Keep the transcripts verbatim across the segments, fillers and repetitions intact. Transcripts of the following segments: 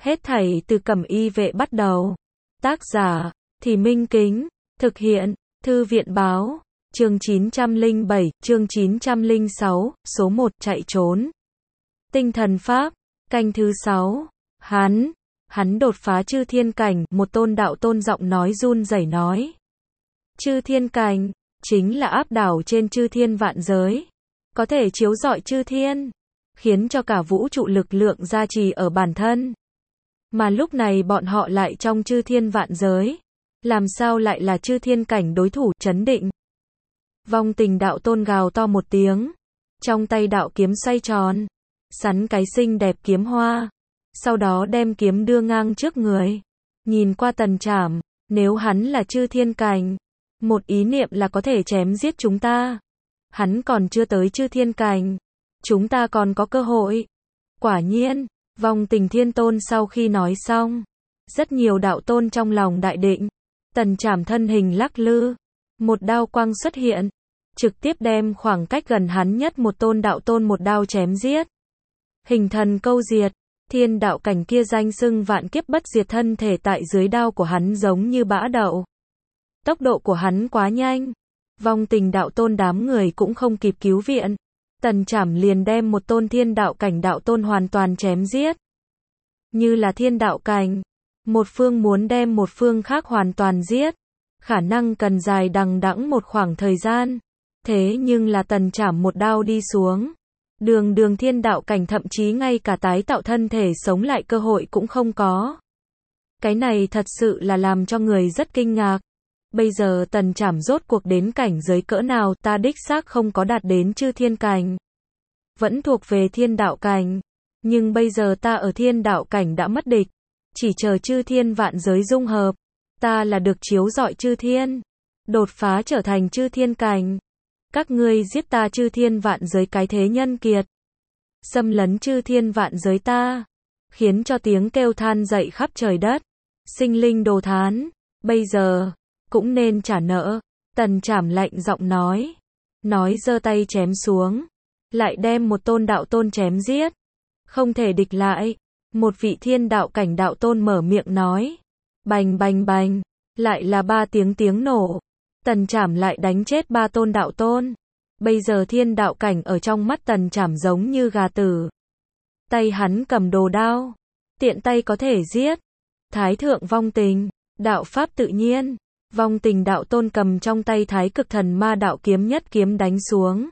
Hết thảy từ Cẩm Y Vệ bắt đầu. Tác giả, Thì Minh Kính. Thực hiện, Thư viện báo. Chương chín trăm lẻ bảy, chương chín trăm lẻ sáu, số một, chạy trốn. Tinh thần pháp, canh thứ sáu. Hắn, hắn đột phá chư thiên cảnh, một tôn đạo tôn giọng nói run rẩy nói. Chư thiên cảnh, chính là áp đảo trên chư thiên vạn giới. Có thể chiếu rọi chư thiên, khiến cho cả vũ trụ lực lượng gia trì ở bản thân. Mà lúc này bọn họ lại trong chư thiên vạn giới. Làm sao lại là chư thiên cảnh đối thủ, trấn định. Vong Tình đạo tôn gào to một tiếng. Trong tay đạo kiếm xoay tròn. Sắn cái xinh đẹp kiếm hoa. Sau đó đem kiếm đưa ngang trước người. Nhìn qua Tần Trảm, nếu hắn là chư thiên cảnh, một ý niệm là có thể chém giết chúng ta. Hắn còn chưa tới chư thiên cảnh, chúng ta còn có cơ hội. Quả nhiên, Vong Tình thiên tôn sau khi nói xong, rất nhiều đạo tôn trong lòng đại định. Tần Trảm thân hình lắc lư, một đao quang xuất hiện, trực tiếp đem khoảng cách gần hắn nhất một tôn đạo tôn một đao chém giết. Hình thần câu diệt, thiên đạo cảnh kia danh xưng vạn kiếp bất diệt thân thể tại dưới đao của hắn giống như bã đậu. Tốc độ của hắn quá nhanh, Vong Tình đạo tôn đám người cũng không kịp cứu viện. Tần Trảm liền đem một tôn thiên đạo cảnh đạo tôn hoàn toàn chém giết. Như là thiên đạo cảnh, một phương muốn đem một phương khác hoàn toàn giết, khả năng cần dài đằng đẵng một khoảng thời gian. Thế nhưng là Tần Trảm một đao đi xuống, đường đường thiên đạo cảnh thậm chí ngay cả tái tạo thân thể sống lại cơ hội cũng không có. Cái này thật sự là làm cho người rất kinh ngạc. Bây giờ Tần Trảm rốt cuộc đến cảnh giới cỡ nào, ta đích xác không có đạt đến chư thiên cảnh. Vẫn thuộc về thiên đạo cảnh. Nhưng bây giờ ta ở thiên đạo cảnh đã mất địch. Chỉ chờ chư thiên vạn giới dung hợp. Ta là được chiếu rọi chư thiên. Đột phá trở thành chư thiên cảnh. Các ngươi giết ta chư thiên vạn giới cái thế nhân kiệt. Xâm lấn chư thiên vạn giới ta. Khiến cho tiếng kêu than dậy khắp trời đất. Sinh linh đồ thán. Bây giờ cũng nên trả nợ. Tần Trảm lạnh giọng nói. Nói giơ tay chém xuống. Lại đem một tôn đạo tôn chém giết. Không thể địch lại. Một vị thiên đạo cảnh đạo tôn mở miệng nói. Bành bành bành. Lại là ba tiếng tiếng nổ. Tần Trảm lại đánh chết ba tôn đạo tôn. Bây giờ thiên đạo cảnh ở trong mắt Tần Trảm giống như gà tử. Tay hắn cầm đồ đao. Tiện tay có thể giết. Thái thượng vong tình. Đạo pháp tự nhiên. Vong Tình đạo tôn cầm trong tay Thái Cực Thần Ma đạo kiếm nhất kiếm đánh xuống.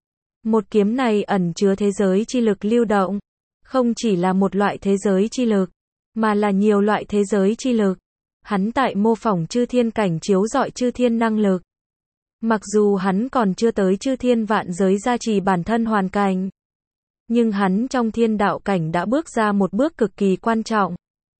Một kiếm này ẩn chứa thế giới chi lực lưu động. Không chỉ là một loại thế giới chi lực, mà là nhiều loại thế giới chi lực. Hắn tại mô phỏng chư thiên cảnh chiếu rọi chư thiên năng lực. Mặc dù hắn còn chưa tới chư thiên vạn giới gia trì bản thân hoàn cảnh, nhưng hắn trong thiên đạo cảnh đã bước ra một bước cực kỳ quan trọng.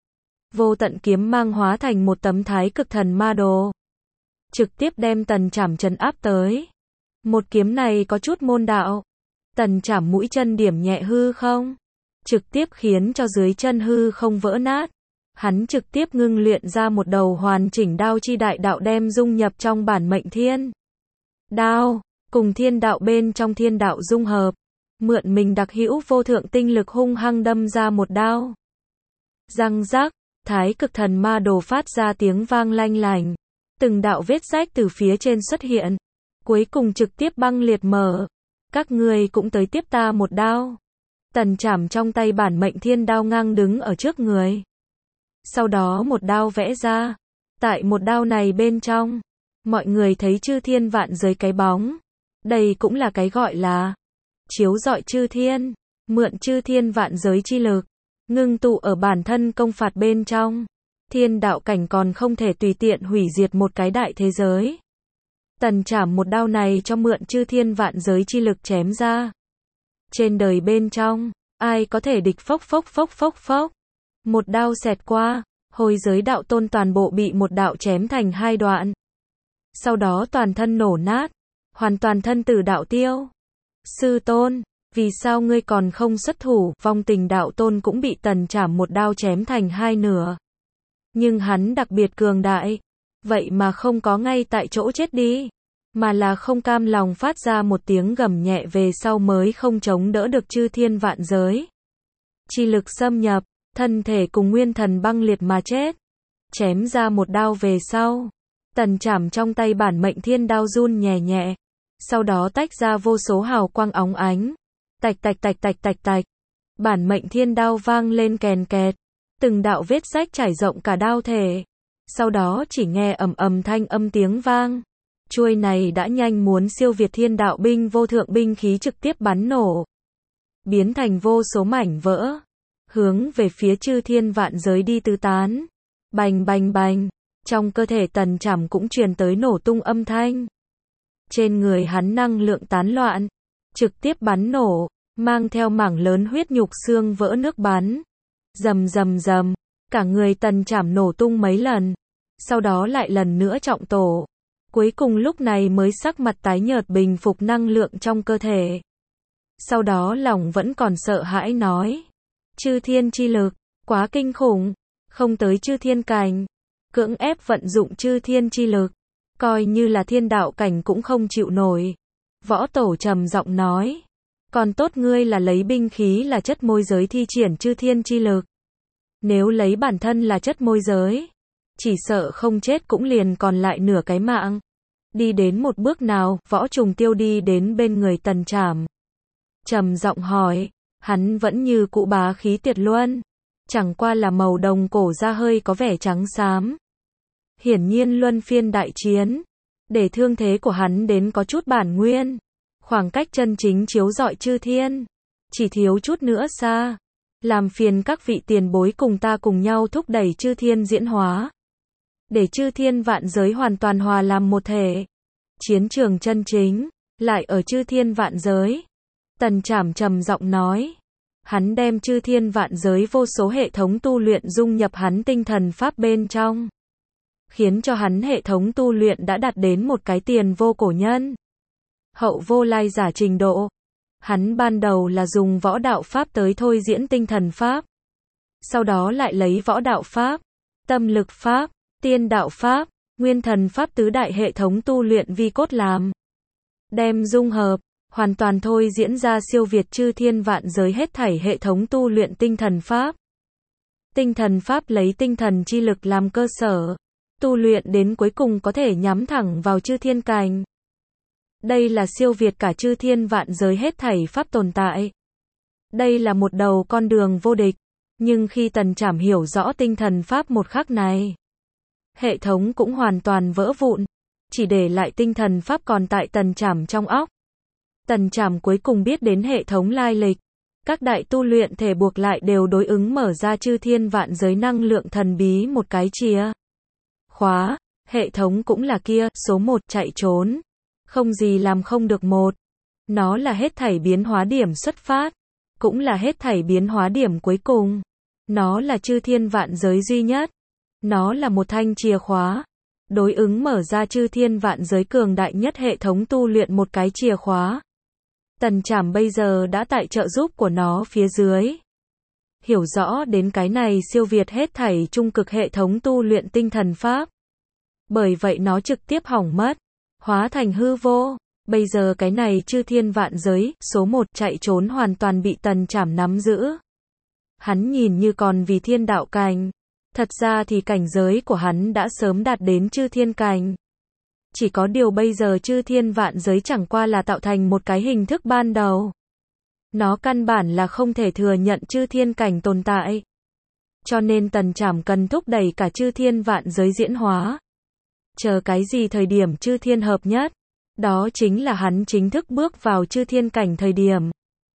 Vô tận kiếm mang hóa thành một tấm Thái Cực Thần Ma đồ, trực tiếp đem Tần Trảm trấn áp tới. Một kiếm này có chút môn đạo. Tần Trảm mũi chân điểm nhẹ hư không, trực tiếp khiến cho dưới chân hư không vỡ nát. Hắn trực tiếp ngưng luyện ra một đầu hoàn chỉnh đao chi đại đạo đem dung nhập trong bản mệnh thiên đao, cùng thiên đạo bên trong thiên đạo dung hợp. Mượn mình đặc hữu vô thượng tinh lực hung hăng đâm ra một đao. Răng rắc, Thái Cực Thần Ma đồ phát ra tiếng vang lanh lành. Từng đạo vết rách từ phía trên xuất hiện. Cuối cùng trực tiếp băng liệt mở. Các ngươi cũng tới tiếp ta một đao. Tần Trảm trong tay bản mệnh thiên đao ngang đứng ở trước người. Sau đó một đao vẽ ra. Tại một đao này bên trong, mọi người thấy chư thiên vạn giới cái bóng. Đây cũng là cái gọi là chiếu rọi chư thiên. Mượn chư thiên vạn giới chi lực, ngưng tụ ở bản thân công phạt bên trong. Thiên đạo cảnh còn không thể tùy tiện hủy diệt một cái đại thế giới. Tần Trảm một đao này cho mượn chư thiên vạn giới chi lực chém ra. Trên đời bên trong, ai có thể địch phốc phốc phốc phốc phốc. Một đao xẹt qua, hồi giới đạo tôn toàn bộ bị một đạo chém thành hai đoạn. Sau đó toàn thân nổ nát, hoàn toàn thân tử đạo tiêu. Sư tôn, vì sao ngươi còn không xuất thủ? Vong Tình đạo tôn cũng bị Tần Trảm một đao chém thành hai nửa. Nhưng hắn đặc biệt cường đại, vậy mà không có ngay tại chỗ chết đi, mà là không cam lòng phát ra một tiếng gầm nhẹ về sau mới không chống đỡ được chư thiên vạn giới. Chi lực xâm nhập, thân thể cùng nguyên thần băng liệt mà chết. Chém ra một đao về sau, Tần Trảm trong tay bản mệnh thiên đao run nhẹ nhẹ, sau đó tách ra vô số hào quang óng ánh. Tạch tạch tạch tạch tạch tạch. Bản mệnh thiên đao vang lên kèn kẹt, từng đạo vết rách trải rộng cả đao thể. Sau đó chỉ nghe ầm ầm thanh âm tiếng vang. Chuôi này đã nhanh muốn siêu việt thiên đạo binh vô thượng binh khí trực tiếp bắn nổ, biến thành vô số mảnh vỡ, hướng về phía chư thiên vạn giới đi tứ tán. Bành bành bành, trong cơ thể Tần Trảm cũng truyền tới nổ tung âm thanh. Trên người hắn năng lượng tán loạn, trực tiếp bắn nổ, mang theo mảng lớn huyết nhục xương vỡ nước bắn. Rầm rầm rầm, cả người Tần Trảm nổ tung mấy lần, sau đó lại lần nữa trọng tổ. Cuối cùng lúc này mới sắc mặt tái nhợt bình phục năng lượng trong cơ thể. Sau đó lòng vẫn còn sợ hãi nói. Chư thiên chi lực, quá kinh khủng, không tới chư thiên cảnh. Cưỡng ép vận dụng chư thiên chi lực, coi như là thiên đạo cảnh cũng không chịu nổi. Võ Tổ trầm giọng nói. Còn tốt ngươi là lấy binh khí là chất môi giới thi triển chư thiên chi lực. Nếu lấy bản thân là chất môi giới, chỉ sợ không chết cũng liền còn lại nửa cái mạng. Đi đến một bước nào, Võ Trùng Tiêu đi đến bên người Tần Trảm, trầm giọng hỏi. Hắn vẫn như cũ bá khí tuyệt luân, chẳng qua là màu đồng cổ da hơi có vẻ trắng xám. Hiển nhiên luân phiên đại chiến, để thương thế của hắn đến có chút bản nguyên. Khoảng cách chân chính chiếu rọi chư thiên, chỉ thiếu chút nữa xa. Làm phiền các vị tiền bối cùng ta cùng nhau thúc đẩy chư thiên diễn hóa, để chư thiên vạn giới hoàn toàn hòa làm một thể. Chiến trường chân chính, lại ở chư thiên vạn giới. Tần Trảm trầm giọng nói. Hắn đem chư thiên vạn giới vô số hệ thống tu luyện dung nhập hắn tinh thần pháp bên trong, khiến cho hắn hệ thống tu luyện đã đạt đến một cái tiền vô cổ nhân, hậu vô lai giả trình độ. Hắn ban đầu là dùng võ đạo pháp tới thôi diễn tinh thần pháp, sau đó lại lấy võ đạo pháp, tâm lực pháp, tiên đạo pháp, nguyên thần pháp tứ đại hệ thống tu luyện vi cốt làm, đem dung hợp, hoàn toàn thôi diễn ra siêu việt chư thiên vạn giới hết thảy hệ thống tu luyện tinh thần pháp. Tinh thần pháp lấy tinh thần chi lực làm cơ sở, tu luyện đến cuối cùng có thể nhắm thẳng vào chư thiên cảnh. Đây là siêu việt cả chư thiên vạn giới hết thảy pháp tồn tại. Đây là một đầu con đường vô địch. Nhưng khi Tần Trảm hiểu rõ tinh thần pháp một khắc này, hệ thống cũng hoàn toàn vỡ vụn, chỉ để lại tinh thần pháp còn tại Tần Trảm trong óc. Tần Trảm cuối cùng biết đến hệ thống lai lịch. Các đại tu luyện thể buộc lại đều đối ứng mở ra chư thiên vạn giới năng lượng thần bí một cái chìa khóa. Hệ thống cũng là kia, số một, chạy trốn. Không gì làm không được một. Nó là hết thảy biến hóa điểm xuất phát, cũng là hết thảy biến hóa điểm cuối cùng. Nó là chư thiên vạn giới duy nhất. Nó là một thanh chìa khóa, đối ứng mở ra chư thiên vạn giới cường đại nhất hệ thống tu luyện một cái chìa khóa. Tần Trảm bây giờ đã tại trợ giúp của nó phía dưới, hiểu rõ đến cái này siêu việt hết thảy trung cực hệ thống tu luyện tinh thần pháp. Bởi vậy nó trực tiếp hỏng mất, hóa thành hư vô. Bây giờ cái này chư thiên vạn giới, số một, chạy trốn hoàn toàn bị Tần Trảm nắm giữ. Hắn nhìn như còn vì thiên đạo cảnh, thật ra thì cảnh giới của hắn đã sớm đạt đến chư thiên cảnh. Chỉ có điều bây giờ chư thiên vạn giới chẳng qua là tạo thành một cái hình thức ban đầu. Nó căn bản là không thể thừa nhận chư thiên cảnh tồn tại. Cho nên Tần Trảm cần thúc đẩy cả chư thiên vạn giới diễn hóa. Chờ cái gì thời điểm chư thiên hợp nhất, đó chính là hắn chính thức bước vào chư thiên cảnh thời điểm.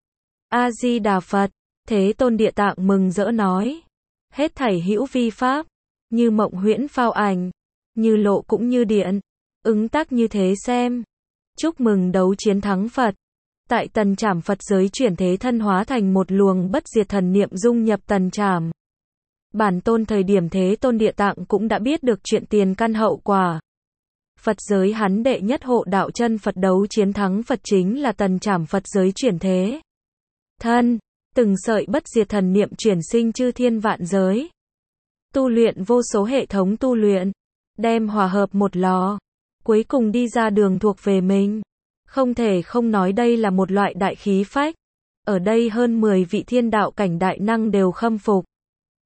A-di-đà Phật, Thế Tôn Địa Tạng mừng rỡ nói. Hết thảy hữu vi pháp, như mộng huyễn phao ảnh, như lộ cũng như điện, ứng tác như thế xem. Chúc mừng đấu chiến thắng Phật. Tại Tần Trảm Phật giới chuyển thế thân hóa thành một luồng bất diệt thần niệm dung nhập Tần Trảm. Bản tôn thời điểm Thế Tôn Địa Tạng cũng đã biết được chuyện tiền căn hậu quả. Phật giới hắn đệ nhất hộ đạo chân Phật đấu chiến thắng Phật chính là Tần Trảm Phật giới chuyển thế thân, từng sợi bất diệt thần niệm chuyển sinh chư thiên vạn giới. Tu luyện vô số hệ thống tu luyện, đem hòa hợp một lò, cuối cùng đi ra đường thuộc về mình. Không thể không nói đây là một loại đại khí phách. Ở đây hơn mười vị thiên đạo cảnh đại năng đều khâm phục.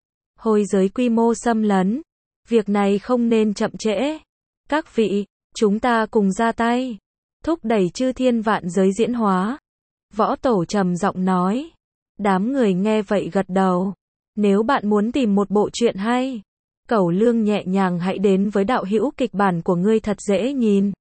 hôi giới quy mô xâm lấn. Việc này không nên chậm trễ. Các vị, chúng ta cùng ra tay, thúc đẩy chư thiên vạn giới diễn hóa. Võ Tổ trầm giọng nói. Đám người nghe vậy gật đầu. Nếu bạn muốn tìm một bộ truyện hay, Cẩu Lương nhẹ nhàng hãy đến với đạo hữu kịch bản của ngươi thật dễ nhìn.